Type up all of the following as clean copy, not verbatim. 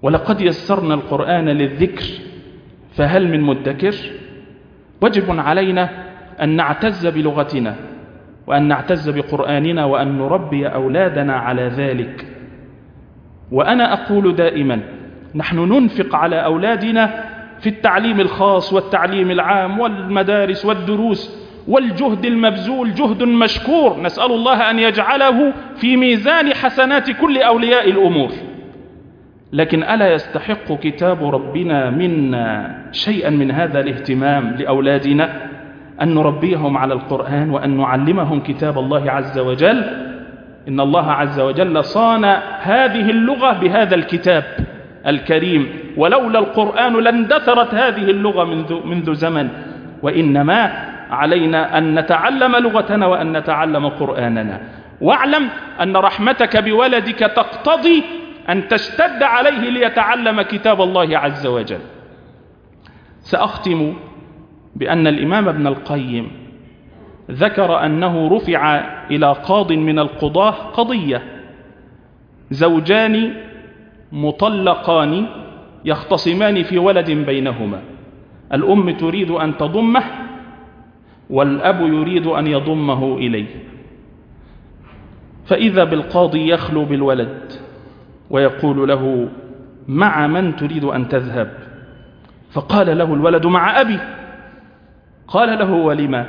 ولقد يسرنا القرآن للذكر فهل من مدكر. واجب علينا أن نعتز بلغتنا وأن نعتز بقرآننا وأن نربي أولادنا على ذلك. وأنا أقول دائما نحن ننفق على أولادنا في التعليم الخاص والتعليم العام والمدارس والدروس، والجهد المبذول جهد مشكور، نسأل الله أن يجعله في ميزان حسنات كل أولياء الأمور. لكن ألا يستحق كتاب ربنا منا شيئا من هذا الاهتمام لأولادنا، أن نربيهم على القرآن وأن نعلمهم كتاب الله عز وجل؟ إن الله عز وجل صان هذه اللغة بهذا الكتاب الكريم، ولولا القرآن لاندثرت هذه اللغة منذ زمن. وإنما علينا أن نتعلم لغتنا وأن نتعلم قرآننا. واعلم أن رحمتك بولدك تقتضي أن تشتد عليه ليتعلم كتاب الله عز وجل. سأختم بأن الإمام ابن القيم ذكر أنه رفع إلى قاض من القضاة قضية: زوجان مطلقان يختصمان في ولد بينهما، الأم تريد أن تضمه والأب يريد أن يضمه إليه، فإذا بالقاضي يخلو بالولد ويقول له: مع من تريد أن تذهب؟ فقال له الولد: مع أبي. قال له: ولما؟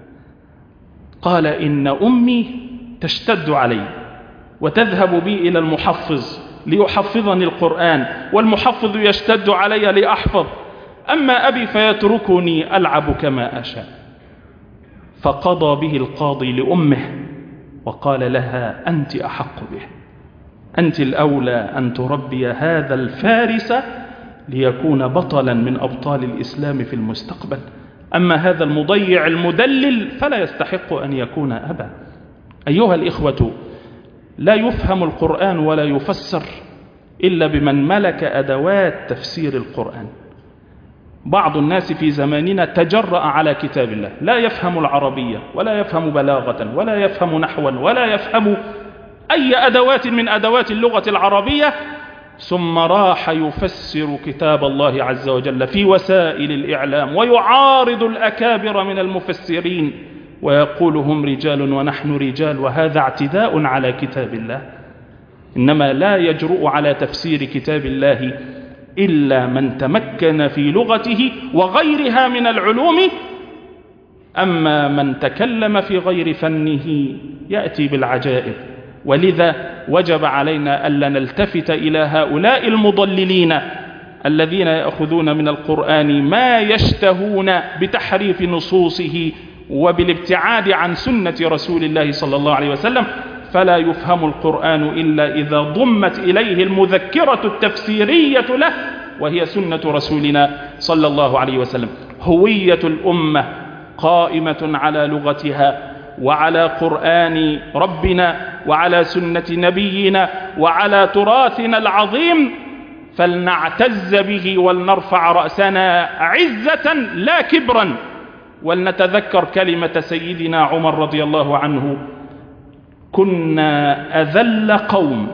قال: إن أمي تشتد علي وتذهب بي إلى المحفظ ليحفظني القرآن، والمحفظ يشتد علي لأحفظ، أما أبي فيتركني ألعب كما أشاء. فقضى به القاضي لأمه وقال لها: أنت أحق به، أنت الأولى أن تربي هذا الفارس ليكون بطلا من أبطال الإسلام في المستقبل، أما هذا المضيع المدلل فلا يستحق أن يكون أبا. أيها الإخوة، لا يفهم القرآن ولا يفسر إلا بمن ملك أدوات تفسير القرآن. بعض الناس في زماننا تجرأ على كتاب الله، لا يفهم العربية ولا يفهم بلاغة ولا يفهم نحوا ولا يفهم أي أدوات من أدوات اللغة العربية، ثم راح يفسر كتاب الله عز وجل في وسائل الإعلام ويعارض الأكابر من المفسرين ويقول: هم رجال ونحن رجال، وهذا اعتداء على كتاب الله. إنما لا يجرؤ على تفسير كتاب الله إلا من تمكن في لغته وغيرها من العلوم، أما من تكلم في غير فنه يأتي بالعجائب. ولذا وجب علينا ألا نلتفت إلى هؤلاء المضللين الذين يأخذون من القرآن ما يشتهون بتحريف نصوصه وبالابتعاد عن سنة رسول الله صلى الله عليه وسلم، فلا يفهم القرآن إلا إذا ضمت إليه المذكرة التفسيرية له وهي سنة رسولنا صلى الله عليه وسلم. هوية الأمة قائمة على لغتها وعلى قرآن ربنا وعلى سنة نبينا وعلى تراثنا العظيم، فلنعتز به ولنرفع رأسنا عزة لا كبرا، ولنتذكر كلمة سيدنا عمر رضي الله عنه: كنا أذل قوم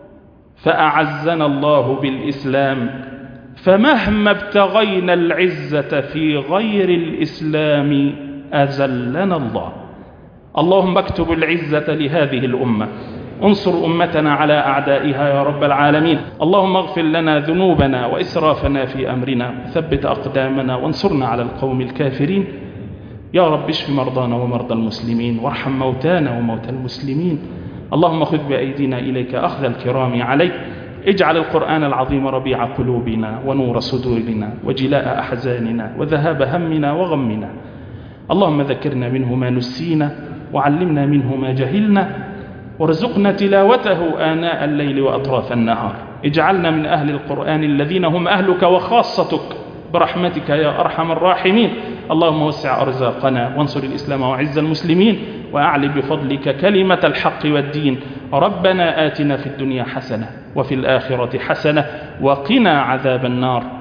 فأعزنا الله بالإسلام، فمهما ابتغينا العزة في غير الإسلام أذلنا الله. اللهم اكتب العزة لهذه الأمة، انصر أمتنا على أعدائها يا رب العالمين. اللهم اغفر لنا ذنوبنا وإسرافنا في أمرنا، ثبت أقدامنا وانصرنا على القوم الكافرين. يا رب اشف مرضانا ومرضى المسلمين، وارحم موتانا وموتى المسلمين. اللهم خذ بأيدينا إليك أخذ الكرام عليك. اجعل القرآن العظيم ربيع قلوبنا ونور صدورنا وجلاء أحزاننا وذهاب همنا وغمنا. اللهم ذكرنا منه ما نسينا وعلمنا منه ما جهلنا، وارزقنا تلاوته آناء الليل وأطراف النهار. اجعلنا من أهل القرآن الذين هم أهلك وخاصتك برحمتك يا أرحم الراحمين. اللهم وسع أرزاقنا وانصر الإسلام وعز المسلمين، وأعلي بفضلك كلمة الحق والدين. ربنا آتنا في الدنيا حسنة وفي الآخرة حسنة وقنا عذاب النار.